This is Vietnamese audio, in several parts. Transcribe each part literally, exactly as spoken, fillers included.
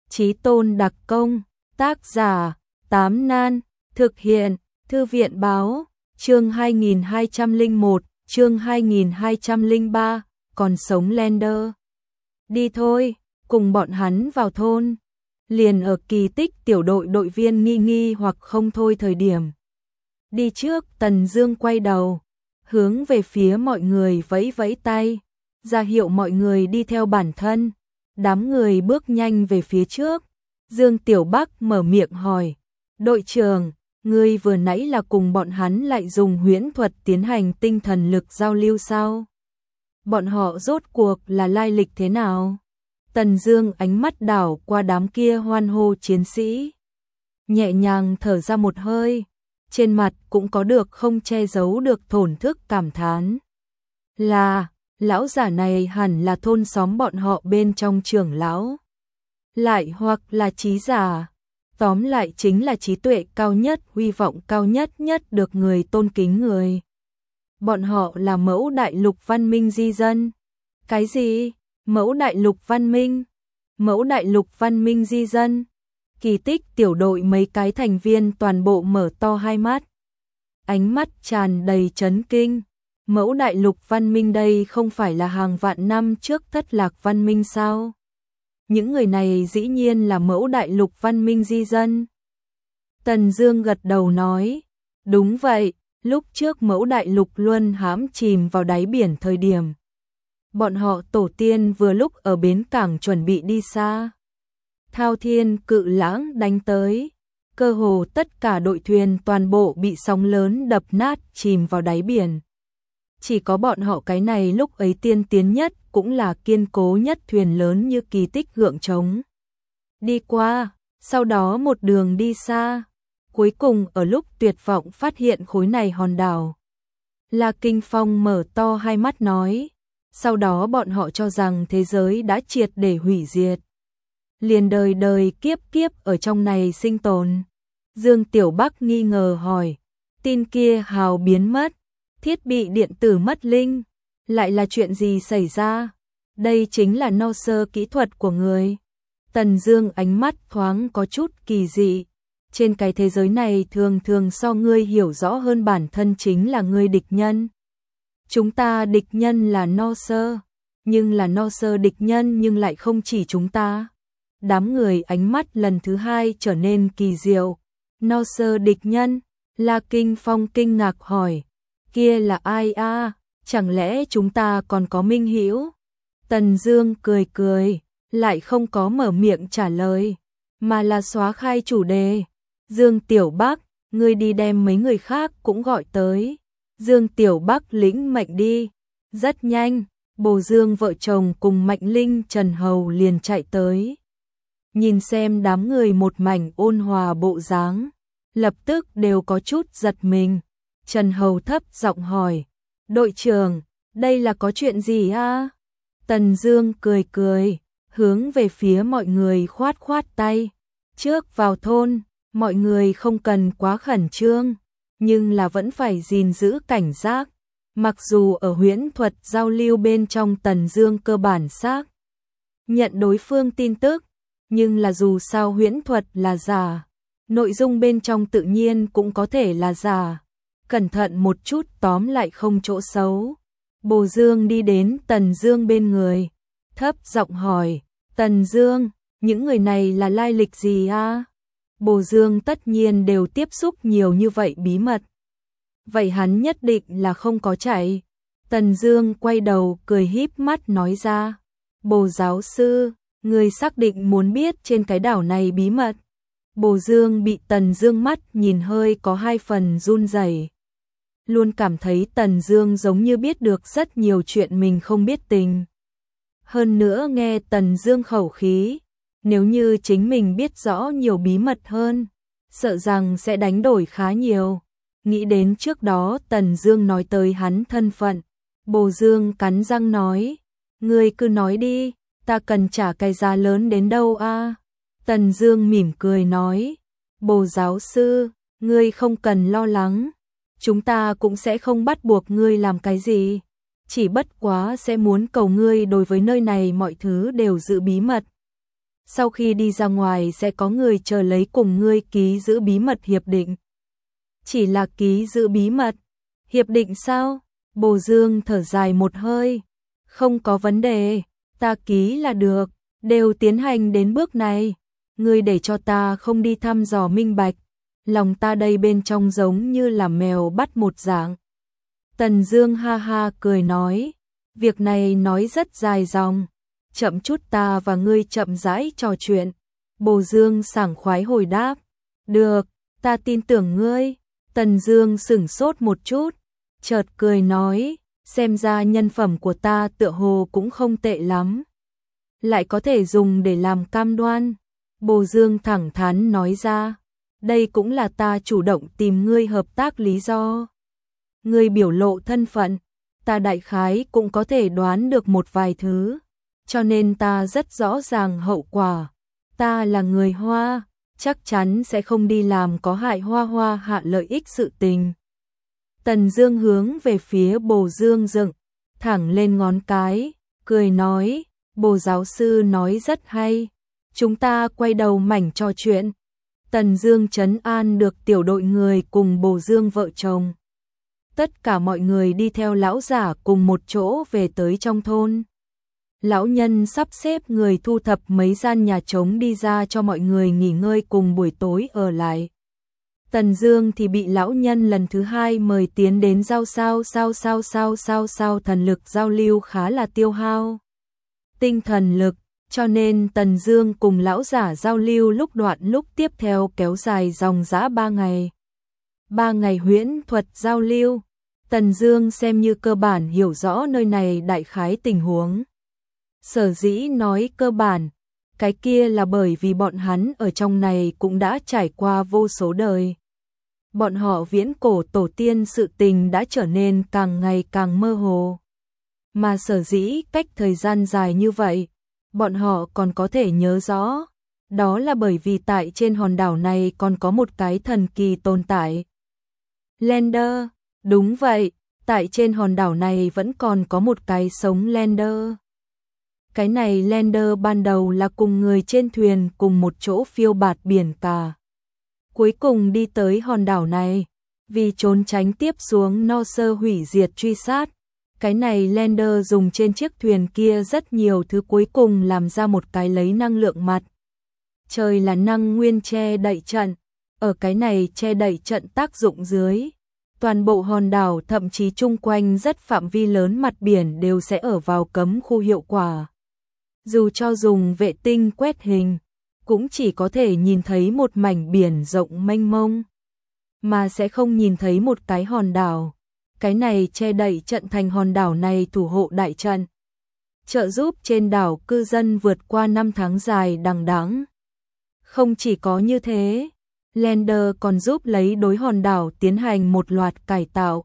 Chí Tôn đặc công, tác giả, Tám Nan, thực hiện, Thư viện báo, chương hai nghìn hai trăm lẻ một, chương hai nghìn hai trăm lẻ ba, còn sống Lender. Đi thôi, cùng bọn hắn vào thôn. Liền ở Kỳ Tích tiểu đội đội viên nghi nghi hoặc không thôi thời điểm. Đi trước, Tần Dương quay đầu, hướng về phía mọi người vẫy vẫy tay, ra hiệu mọi người đi theo bản thân. Đám người bước nhanh về phía trước. Dương Tiểu Bắc mở miệng hỏi, đội trưởng, ngươi vừa nãy là cùng bọn hắn lại dùng huyễn thuật tiến hành tinh thần lực giao lưu sao? Bọn họ rốt cuộc là lai lịch thế nào? Tần Dương ánh mắt đảo qua đám kia hoan hô chiến sĩ, nhẹ nhàng thở ra một hơi, trên mặt cũng có được không che giấu được thổn thức cảm thán. Là, lão giả này hẳn là thôn xóm bọn họ bên trong trưởng lão, lại hoặc là trí giả, tóm lại chính là trí tuệ cao nhất, huy vọng cao nhất nhất được người tôn kính người. Bọn họ là mẫu đại lục văn minh di dân. Cái gì? Mẫu đại lục văn minh? Mẫu đại lục văn minh di dân? Kỳ Tích tiểu đội mấy cái thành viên toàn bộ mở to hai mắt, ánh mắt tràn đầy chấn kinh. Mẫu đại lục văn minh đây không phải là hàng vạn năm trước thất lạc văn minh sao? Những người này dĩ nhiên là mẫu đại lục văn minh di dân. Tần Dương gật đầu nói, đúng vậy, lúc trước mẫu đại lục luôn hãm chìm vào đáy biển thời điểm. Bọn họ tổ tiên vừa lúc ở bến cảng chuẩn bị đi xa. Thao thiên cự lãng đánh tới, cơ hồ tất cả đội thuyền toàn bộ bị sóng lớn đập nát chìm vào đáy biển. Chỉ có bọn họ cái này lúc ấy tiên tiến nhất cũng là kiên cố nhất thuyền lớn như Kỳ Tích gượng chống đi qua, sau đó một đường đi xa, cuối cùng ở lúc tuyệt vọng phát hiện khối này hòn đảo. La Kinh Phong mở to hai mắt nói, sau đó bọn họ cho rằng thế giới đã triệt để hủy diệt, liền đời đời kiếp kiếp ở trong này sinh tồn. Dương Tiểu Bắc nghi ngờ hỏi, tin kia hào biến mất, thiết bị điện tử mất linh, lại là chuyện gì xảy ra? Đây chính là no sơ kỹ thuật của người. Tần Dương ánh mắt thoáng có chút kỳ dị. Trên cái thế giới này thường thường so ngươi hiểu rõ hơn bản thân chính là ngươi địch nhân. Chúng ta địch nhân là no sơ, nhưng là no sơ địch nhân nhưng lại không chỉ chúng ta. Đám người ánh mắt lần thứ hai trở nên kỳ diệu. No sơ địch nhân? La Kinh Phong kinh ngạc hỏi, kia là ai a? À? Chẳng lẽ chúng ta còn có minh hữu? Tần Dương cười cười, lại không có mở miệng trả lời, mà là xóa khai chủ đề. Dương Tiểu Bắc, ngươi đi đem mấy người khác cũng gọi tới. Dương Tiểu Bắc lĩnh mệnh đi. Rất nhanh, Bồ Dương vợ chồng cùng Mạnh Linh Trần Hầu liền chạy tới. Nhìn xem đám người một mảnh ôn hòa bộ dáng, lập tức đều có chút giật mình. Trần Hầu thấp giọng hỏi, đội trưởng, đây là có chuyện gì a? À? Tần Dương cười cười, hướng về phía mọi người khoát khoát tay. Trước vào thôn, mọi người không cần quá khẩn trương, nhưng là vẫn phải gìn giữ cảnh giác. Mặc dù ở huyễn thuật giao lưu bên trong Tần Dương cơ bản xác nhận đối phương tin tức, nhưng là dù sao huyễn thuật là giả, nội dung bên trong tự nhiên cũng có thể là giả. Cẩn thận một chút tóm lại không chỗ xấu. Bồ Dương đi đến Tần Dương bên người, thấp giọng hỏi, Tần Dương, những người này là lai lịch gì a? À? Bồ Dương tất nhiên đều tiếp xúc nhiều như vậy bí mật. Vậy hắn nhất định là không có chạy. Tần Dương quay đầu cười híp mắt nói ra, Bồ giáo sư, người xác định muốn biết trên cái đảo này bí mật. Bồ Dương bị Tần Dương mắt nhìn hơi có hai phần run rẩy. Luôn cảm thấy Tần Dương giống như biết được rất nhiều chuyện mình không biết tình. Hơn nữa nghe Tần Dương khẩu khí, nếu như chính mình biết rõ nhiều bí mật hơn, sợ rằng sẽ đánh đổi khá nhiều. Nghĩ đến trước đó Tần Dương nói tới hắn thân phận, Bồ Dương cắn răng nói, ngươi cứ nói đi, ta cần trả cái giá lớn đến đâu a? À? Tần Dương mỉm cười nói, Bồ giáo sư, ngươi không cần lo lắng. Chúng ta cũng sẽ không bắt buộc ngươi làm cái gì, chỉ bất quá sẽ muốn cầu ngươi đối với nơi này mọi thứ đều giữ bí mật. sau khi đi ra ngoài sẽ có người chờ lấy cùng ngươi ký giữ bí mật hiệp định. Chỉ là ký giữ bí mật? Hiệp định sao? Bồ Dương thở dài một hơi. Không có vấn đề, ta ký là được, đều tiến hành đến bước này. Ngươi để cho ta không đi thăm dò minh bạch, lòng ta đây bên trong giống như là mèo bắt một dạng. Tần Dương ha ha cười nói, việc này nói rất dài dòng, chậm chút ta và ngươi chậm rãi trò chuyện. Bồ Dương sảng khoái hồi đáp, được, ta tin tưởng ngươi. Tần Dương sững sốt một chút, chợt cười nói, xem ra nhân phẩm của ta tựa hồ cũng không tệ lắm, lại có thể dùng để làm cam đoan. Bồ Dương thẳng thắn nói ra, đây cũng là ta chủ động tìm ngươi hợp tác lý do. Ngươi biểu lộ thân phận, ta đại khái cũng có thể đoán được một vài thứ, cho nên ta rất rõ ràng hậu quả. Ta là người Hoa, chắc chắn sẽ không đi làm có hại Hoa Hoa hạ lợi ích sự tình. Tần Dương hướng về phía Bồ Dương dựng thẳng lên ngón cái, cười nói, Bồ giáo sư nói rất hay, chúng ta quay đầu mảnh trò chuyện. Tần Dương trấn an được tiểu đội người cùng Bồ Dương vợ chồng. Tất cả mọi người đi theo lão giả cùng một chỗ về tới trong thôn. Lão nhân sắp xếp người thu thập mấy gian nhà trống đi ra cho mọi người nghỉ ngơi cùng buổi tối ở lại. Tần Dương thì bị lão nhân lần thứ hai mời tiến đến giao sao sao sao sao sao sao thần lực giao lưu khá là tiêu hao tinh thần lực, cho nên Tần Dương cùng lão giả giao lưu lúc đoạn lúc tiếp theo kéo dài dòng dã ba ngày. Ba ngày huyễn thuật giao lưu, Tần Dương xem như cơ bản hiểu rõ nơi này đại khái tình huống. Sở dĩ nói cơ bản, cái kia là bởi vì bọn hắn ở trong này cũng đã trải qua vô số đời. Bọn họ viễn cổ tổ tiên sự tình đã trở nên càng ngày càng mơ hồ. Mà sở dĩ cách thời gian dài như vậy, bọn họ còn có thể nhớ rõ, đó là bởi vì tại trên hòn đảo này còn có một cái thần kỳ tồn tại. Lander, đúng vậy, tại trên hòn đảo này vẫn còn có một cái sống Lander. Cái này Lander ban đầu là cùng người trên thuyền cùng một chỗ phiêu bạt biển cả. Cuối cùng đi tới hòn đảo này, vì trốn tránh tiếp xuống no sơ hủy diệt truy sát. Cái này Lander dùng trên chiếc thuyền kia rất nhiều thứ cuối cùng làm ra một cái lấy năng lượng mặt trời là năng nguyên che đậy trận. Ở cái này che đậy trận tác dụng dưới, toàn bộ hòn đảo thậm chí chung quanh rất phạm vi lớn mặt biển đều sẽ ở vào cấm khu hiệu quả. Dù cho dùng vệ tinh quét hình, cũng chỉ có thể nhìn thấy một mảnh biển rộng mênh mông, mà sẽ không nhìn thấy một cái hòn đảo. Cái này che đậy trận thành hòn đảo này thủ hộ đại trận, trợ giúp trên đảo cư dân vượt qua năm tháng dài đằng đẵng. Không chỉ có như thế, Lander còn giúp lấy đối hòn đảo tiến hành một loạt cải tạo,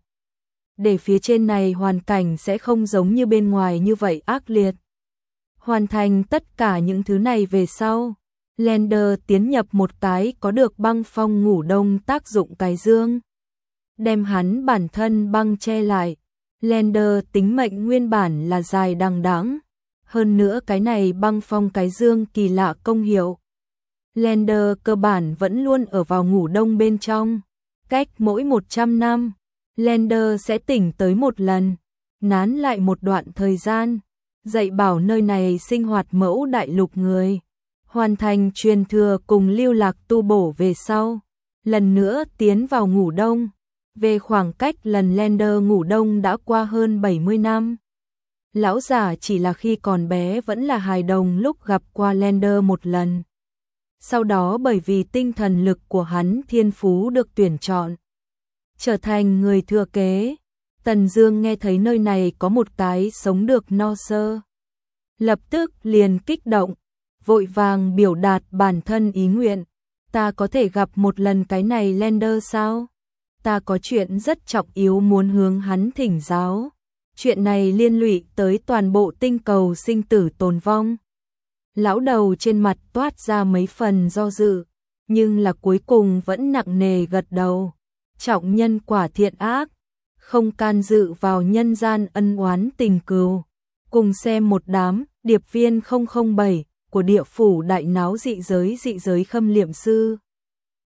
để phía trên này hoàn cảnh sẽ không giống như bên ngoài như vậy ác liệt. Hoàn thành tất cả những thứ này về sau, Lander tiến nhập một cái có được băng phong ngủ đông tác dụng cái dương, đem hắn bản thân băng che lại. Lander tính mệnh nguyên bản là dài đằng đẵng, hơn nữa cái này băng phong cái dương kỳ lạ công hiệu. Lander cơ bản vẫn luôn ở vào ngủ đông bên trong, cách mỗi một trăm năm, Lander sẽ tỉnh tới một lần, nán lại một đoạn thời gian, dạy bảo nơi này sinh hoạt mẫu đại lục người, hoàn thành truyền thừa cùng lưu lạc tu bổ về sau, lần nữa tiến vào ngủ đông. Về khoảng cách lần Lander ngủ đông đã qua hơn bảy mươi năm. Lão giả chỉ là khi còn bé vẫn là hài đồng lúc gặp qua Lander một lần. Sau đó bởi vì tinh thần lực của hắn thiên phú được tuyển chọn, trở thành người thừa kế. Tần Dương nghe thấy nơi này có một cái sống được no sơ, lập tức liền kích động, vội vàng biểu đạt bản thân ý nguyện. Ta có thể gặp một lần cái này Lander sao? Ta có chuyện rất trọng yếu muốn hướng hắn thỉnh giáo. Chuyện này liên lụy tới toàn bộ tinh cầu sinh tử tồn vong. Lão đầu trên mặt toát ra mấy phần do dự, nhưng là cuối cùng vẫn nặng nề gật đầu. Trọng nhân quả thiện ác, không can dự vào nhân gian ân oán tình cừu. Cùng xem một đám điệp viên không không bảy của địa phủ đại náo dị giới dị giới khâm liệm sư.